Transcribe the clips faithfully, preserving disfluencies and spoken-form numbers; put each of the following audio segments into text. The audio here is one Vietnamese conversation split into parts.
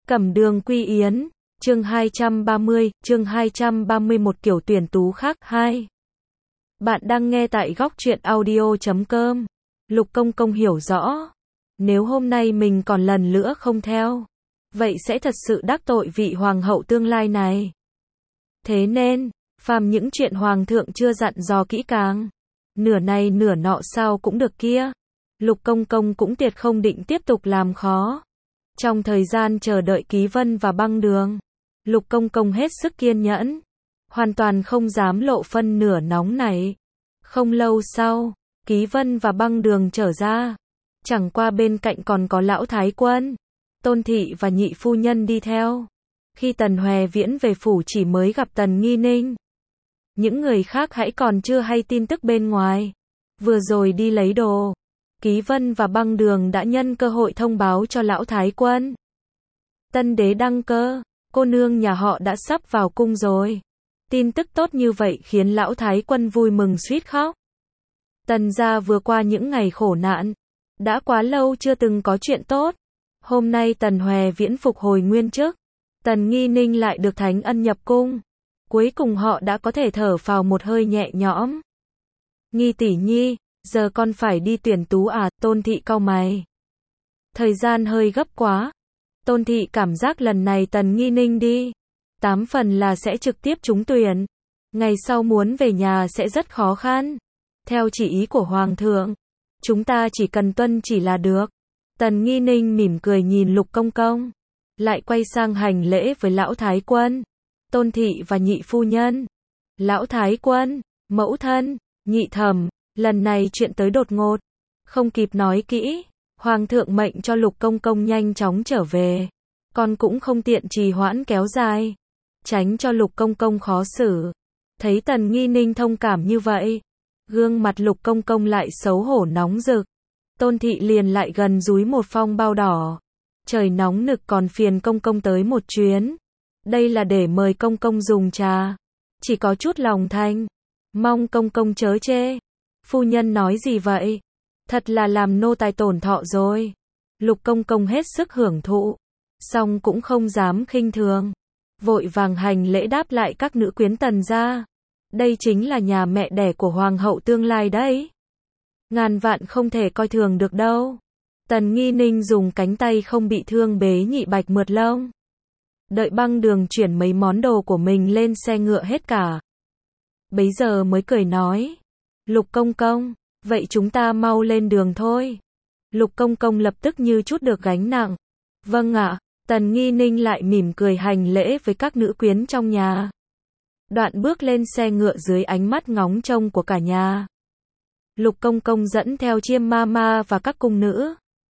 Cẩm Đường Quy Yến, chương hai trăm ba mươi, chương hai trăm ba mươi mốt kiểu tuyển tú khác, hai. Bạn đang nghe tại góc truyện audio chấm com. Lục Công Công hiểu rõ. Nếu hôm nay mình còn lần nữa không theo, vậy sẽ thật sự đắc tội vị hoàng hậu tương lai này. Thế nên, phàm những chuyện hoàng thượng chưa dặn dò kỹ càng, nửa này nửa nọ sao cũng được kia, Lục Công Công cũng tuyệt không định tiếp tục làm khó. Trong thời gian chờ đợi Ký Vân và Băng Đường, Lục Công Công hết sức kiên nhẫn, hoàn toàn không dám lộ phân nửa nóng này. Không lâu sau, Ký Vân và Băng Đường trở ra, chẳng qua bên cạnh còn có lão thái quân, Tôn thị và nhị phu nhân đi theo. Khi Tần Hoè Viễn về phủ chỉ mới gặp Tần Nghi Ninh. Những người khác hãy còn chưa hay tin tức bên ngoài. Vừa rồi đi lấy đồ, Ký Vân và Băng Đường đã nhân cơ hội thông báo cho lão thái quân. Tân đế đăng cơ, cô nương nhà họ đã sắp vào cung rồi. Tin tức tốt như vậy khiến lão thái quân vui mừng suýt khóc. Tần gia vừa qua những ngày khổ nạn, đã quá lâu chưa từng có chuyện tốt. Hôm nay Tần Hoè Viễn phục hồi nguyên chức, Tần Nghi Ninh lại được thánh ân nhập cung. Cuối cùng họ đã có thể thở phào một hơi nhẹ nhõm. Nghi tỷ nhi, giờ con phải đi tuyển tú à? Tôn thị cau mày. Thời gian hơi gấp quá. Tôn thị cảm giác lần này Tần Nghi Ninh đi, tám phần là sẽ trực tiếp trúng tuyển. Ngày sau muốn về nhà sẽ rất khó khăn. Theo chỉ ý của Hoàng thượng, chúng ta chỉ cần tuân chỉ là được. Tần Nghi Ninh mỉm cười nhìn Lục Công Công, lại quay sang hành lễ với lão thái quân, Tôn thị và nhị phu nhân. Lão thái quân, mẫu thân, nhị thẩm, lần này chuyện tới đột ngột, không kịp nói kỹ, Hoàng thượng mệnh cho Lục Công Công nhanh chóng trở về. Con cũng không tiện trì hoãn kéo dài, tránh cho Lục Công Công khó xử. Thấy Tần Nghi Ninh thông cảm như vậy, gương mặt Lục Công Công lại xấu hổ nóng rực. Tôn thị liền lại gần dúi một phong bao đỏ. Trời nóng nực còn phiền Công Công tới một chuyến. Đây là để mời Công Công dùng trà. Chỉ có chút lòng thành, mong Công Công chớ chê. Phu nhân nói gì vậy? Thật là làm nô tài tổn thọ rồi. Lục Công Công hết sức hưởng thụ, song cũng không dám khinh thường, vội vàng hành lễ đáp lại các nữ quyến Tần gia. Đây chính là nhà mẹ đẻ của hoàng hậu tương lai đấy. Ngàn vạn không thể coi thường được đâu. Tần Nghi Ninh dùng cánh tay không bị thương bế nhị bạch mượt lông. Đợi Băng Đường chuyển mấy món đồ của mình lên xe ngựa hết cả, bấy giờ mới cười nói, Lục Công Công, vậy chúng ta mau lên đường thôi. Lục Công Công lập tức như chút được gánh nặng. Vâng ạ. Tần Nghi Ninh lại mỉm cười hành lễ với các nữ quyến trong nhà. Đoạn bước lên xe ngựa dưới ánh mắt ngóng trông của cả nhà. Lục Công Công dẫn theo Chiêm ma ma và các cung nữ.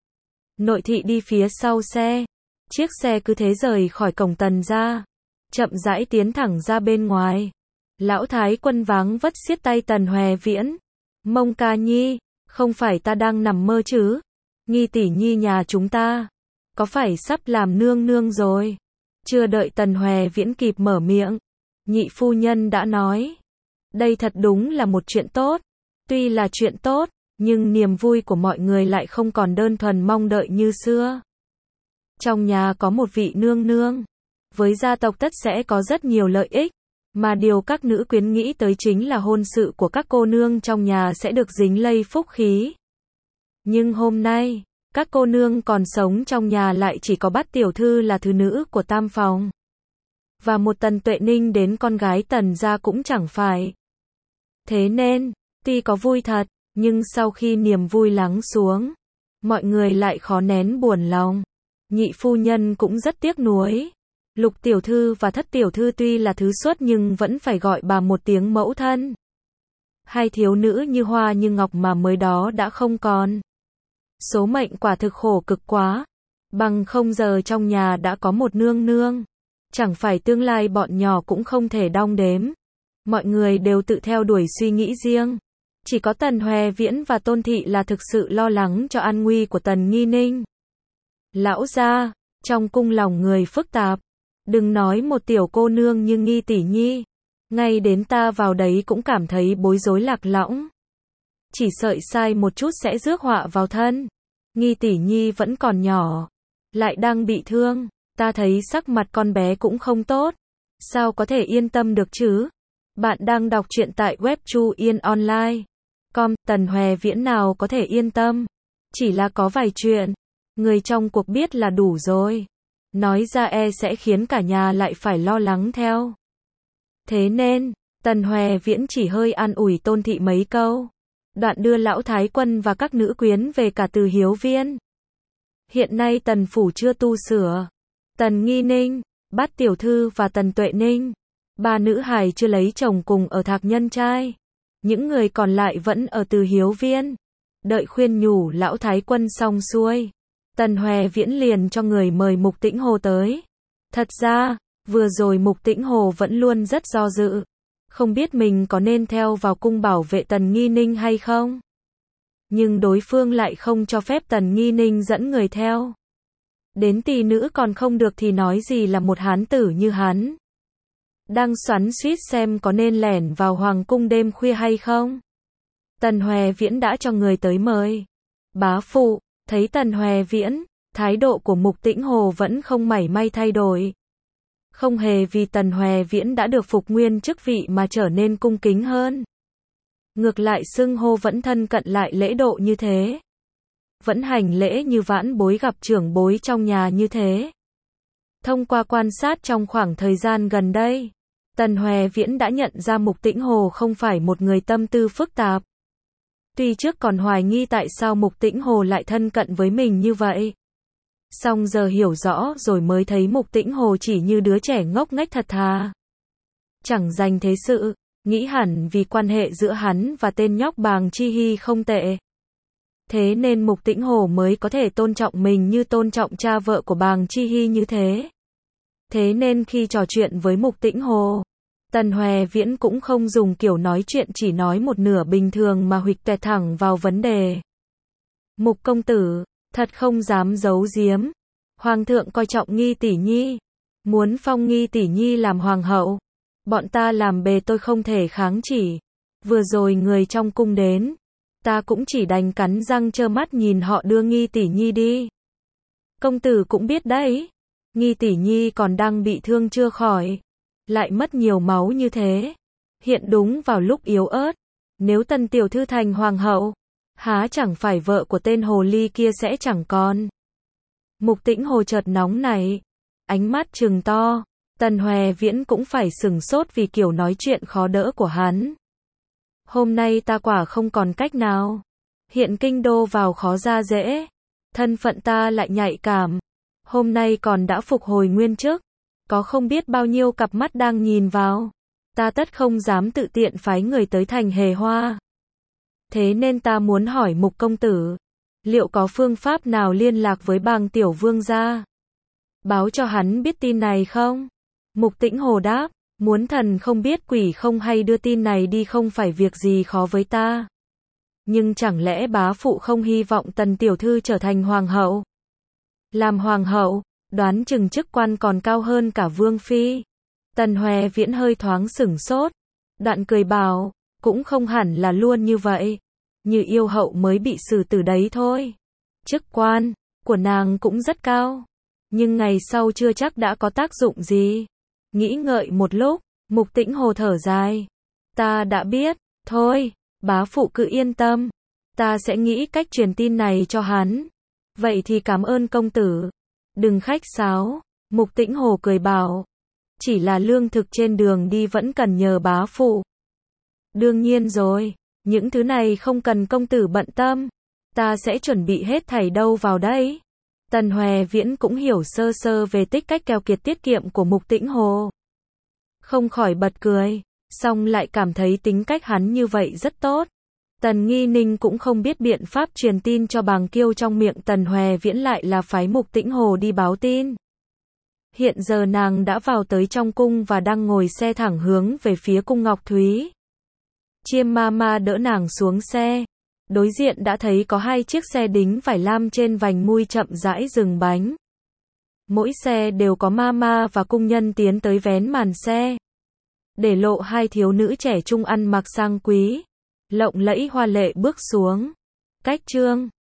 Nội thị đi phía sau xe. Chiếc xe cứ thế rời khỏi cổng Tần gia, chậm rãi tiến thẳng ra bên ngoài. Lão thái quân váng vất siết tay Tần Hoè Viễn. Mông ca nhi, không phải ta đang nằm mơ chứ? Nghi tỷ nhi nhà chúng ta, có phải sắp làm nương nương rồi? Chưa đợi Tần Hoè Viễn kịp mở miệng, nhị phu nhân đã nói, đây thật đúng là một chuyện tốt. Tuy là chuyện tốt, nhưng niềm vui của mọi người lại không còn đơn thuần mong đợi như xưa. Trong nhà có một vị nương nương, với gia tộc tất sẽ có rất nhiều lợi ích, mà điều các nữ quyến nghĩ tới chính là hôn sự của các cô nương trong nhà sẽ được dính lây phúc khí. Nhưng hôm nay, các cô nương còn sống trong nhà lại chỉ có Bát tiểu thư là thứ nữ của tam phòng, và một Tần Tuệ Ninh đến con gái Tần gia cũng chẳng phải. Thế nên, tuy có vui thật, nhưng sau khi niềm vui lắng xuống, mọi người lại khó nén buồn lòng. Nhị phu nhân cũng rất tiếc nuối. Lục tiểu thư và Thất tiểu thư tuy là thứ xuất nhưng vẫn phải gọi bà một tiếng mẫu thân. Hai thiếu nữ như hoa như ngọc mà mới đó đã không còn. Số mệnh quả thực khổ cực quá. Bằng không giờ trong nhà đã có một nương nương, chẳng phải tương lai bọn nhỏ cũng không thể đong đếm. Mọi người đều tự theo đuổi suy nghĩ riêng. Chỉ có Tần Hoè Viễn và Tôn thị là thực sự lo lắng cho an nguy của Tần Nghi Ninh. Lão gia, trong cung lòng người phức tạp. Đừng nói một tiểu cô nương như Nghi tỷ nhi, ngay đến ta vào đấy cũng cảm thấy bối rối lạc lõng. Chỉ sợi sai một chút sẽ rước họa vào thân. Nghi tỷ nhi vẫn còn nhỏ, lại đang bị thương, Ta thấy sắc mặt con bé cũng không tốt. Sao có thể yên tâm được chứ? Bạn đang đọc truyện tại web Chu Yên Online chấm com. Tần Hoè Viễn nào có thể yên tâm. Chỉ là có vài chuyện. Người trong cuộc biết là đủ rồi. Nói ra e sẽ khiến cả nhà lại phải lo lắng theo. Thế nên, Tần Hoè Viễn chỉ hơi an ủi Tôn Thị mấy câu. Đoạn đưa lão thái quân và các nữ quyến về cả Từ Hiếu Viên. Hiện nay Tần phủ chưa tu sửa. Tần Nghi Ninh, Bát Tiểu Thư và Tần Tuệ Ninh, ba nữ hài chưa lấy chồng cùng ở Thạc Nhân Trai. Những người còn lại vẫn ở Từ Hiếu Viên. Đợi khuyên nhủ lão thái quân xong xuôi, Tần Hoè Viễn liền cho người mời Mục Tĩnh Hồ tới. Thật ra, vừa rồi Mục Tĩnh Hồ vẫn luôn rất do dự. Không biết mình có nên theo vào cung bảo vệ Tần Nghi Ninh hay không. Nhưng đối phương lại không cho phép Tần Nghi Ninh dẫn người theo. Đến tỷ nữ còn không được thì nói gì là một hán tử như hắn. Đang xoắn xuýt xem có nên lẻn vào hoàng cung đêm khuya hay không. Tần Hoè Viễn đã cho người tới mời. Bá phụ, thấy Tần Hoè Viễn, thái độ của Mục Tĩnh Hồ vẫn không mảy may thay đổi. Không hề vì Tần Hoè Viễn đã được phục nguyên chức vị mà trở nên cung kính hơn. Ngược lại xưng hô vẫn thân cận lại lễ độ như thế. Vẫn hành lễ như vãn bối gặp trưởng bối trong nhà như thế. Thông qua quan sát trong khoảng thời gian gần đây, Tần Hoè Viễn đã nhận ra Mục Tĩnh Hồ không phải một người tâm tư phức tạp. Tuy trước còn hoài nghi tại sao Mục Tĩnh Hồ lại thân cận với mình như vậy. Song giờ hiểu rõ rồi mới thấy Mục Tĩnh Hồ chỉ như đứa trẻ ngốc nghếch thật thà. Chẳng dành thế sự, nghĩ hẳn vì quan hệ giữa hắn và tên nhóc Bàng Chi Hy không tệ. Thế nên Mục Tĩnh Hồ mới có thể tôn trọng mình như tôn trọng cha vợ của Bàng Chi Hy như thế. Thế nên khi trò chuyện với Mục Tĩnh Hồ, Tần Hoè Viễn cũng không dùng kiểu nói chuyện chỉ nói một nửa bình thường mà huỵch toẹt thẳng vào vấn đề. Mục công tử, thật không dám giấu giếm. Hoàng thượng coi trọng Nghi tỷ nhi, muốn phong Nghi tỷ nhi làm hoàng hậu. Bọn ta làm bề tôi không thể kháng chỉ. Vừa rồi người trong cung đến, ta cũng chỉ đành cắn răng trơ mắt nhìn họ đưa Nghi tỷ nhi đi. Công tử cũng biết đấy, Nghi tỷ nhi còn đang bị thương chưa khỏi, lại mất nhiều máu như thế. Hiện đúng vào lúc yếu ớt, nếu Tần tiểu thư thành hoàng hậu, há chẳng phải vợ của tên hồ ly kia sẽ chẳng còn. Mục Tĩnh Hồ chợt nóng nảy, ánh mắt trừng to. Tần Hoè Viễn cũng phải sửng sốt vì kiểu nói chuyện khó đỡ của hắn. Hôm nay ta quả không còn cách nào. Hiện kinh đô vào khó ra dễ. Thân phận ta lại nhạy cảm. Hôm nay còn đã phục hồi nguyên chức. Có không biết bao nhiêu cặp mắt đang nhìn vào. Ta tất không dám tự tiện phái người tới thành Hề Hoa. Thế nên ta muốn hỏi Mục công tử, liệu có phương pháp nào liên lạc với Bàng tiểu vương gia, báo cho hắn biết tin này không? Mục Tĩnh Hồ đáp, muốn thần không biết quỷ không hay đưa tin này đi không phải việc gì khó với ta. Nhưng chẳng lẽ bá phụ không hy vọng Tần tiểu thư trở thành hoàng hậu? Làm hoàng hậu, đoán chừng chức quan còn cao hơn cả vương phi. Tần Hoè Viễn hơi thoáng sửng sốt, đoạn cười bảo, cũng không hẳn là luôn như vậy. Như yêu hậu mới bị xử tử đấy thôi. Chức quan của nàng cũng rất cao, nhưng ngày sau chưa chắc đã có tác dụng gì. Nghĩ ngợi một lúc, Mục Tĩnh Hồ thở dài. Ta đã biết, thôi, bá phụ cứ yên tâm. Ta sẽ nghĩ cách truyền tin này cho hắn. Vậy thì cảm ơn công tử. Đừng khách sáo, Mục Tĩnh Hồ cười bảo. Chỉ là lương thực trên đường đi vẫn cần nhờ bá phụ. Đương nhiên rồi, những thứ này không cần công tử bận tâm. Ta sẽ chuẩn bị hết thảy đâu vào đấy. Tần Hoè Viễn cũng hiểu sơ sơ về tích cách keo kiệt tiết kiệm của Mục Tĩnh Hồ. Không khỏi bật cười, song lại cảm thấy tính cách hắn như vậy rất tốt. Tần Nghi Ninh cũng không biết biện pháp truyền tin cho Bàng Kiêu trong miệng Tần Hoè Viễn lại là phái Mục Tĩnh Hồ đi báo tin. Hiện giờ nàng đã vào tới trong cung và đang ngồi xe thẳng hướng về phía cung Ngọc Thúy. Chiêm ma ma đỡ nàng xuống xe. Đối diện đã thấy có hai chiếc xe đính vải lam trên vành mui chậm rãi dừng bánh. Mỗi xe đều có ma ma và cung nhân tiến tới vén màn xe, để lộ hai thiếu nữ trẻ trung ăn mặc sang quý, lộng lẫy hoa lệ bước xuống. Cách trương,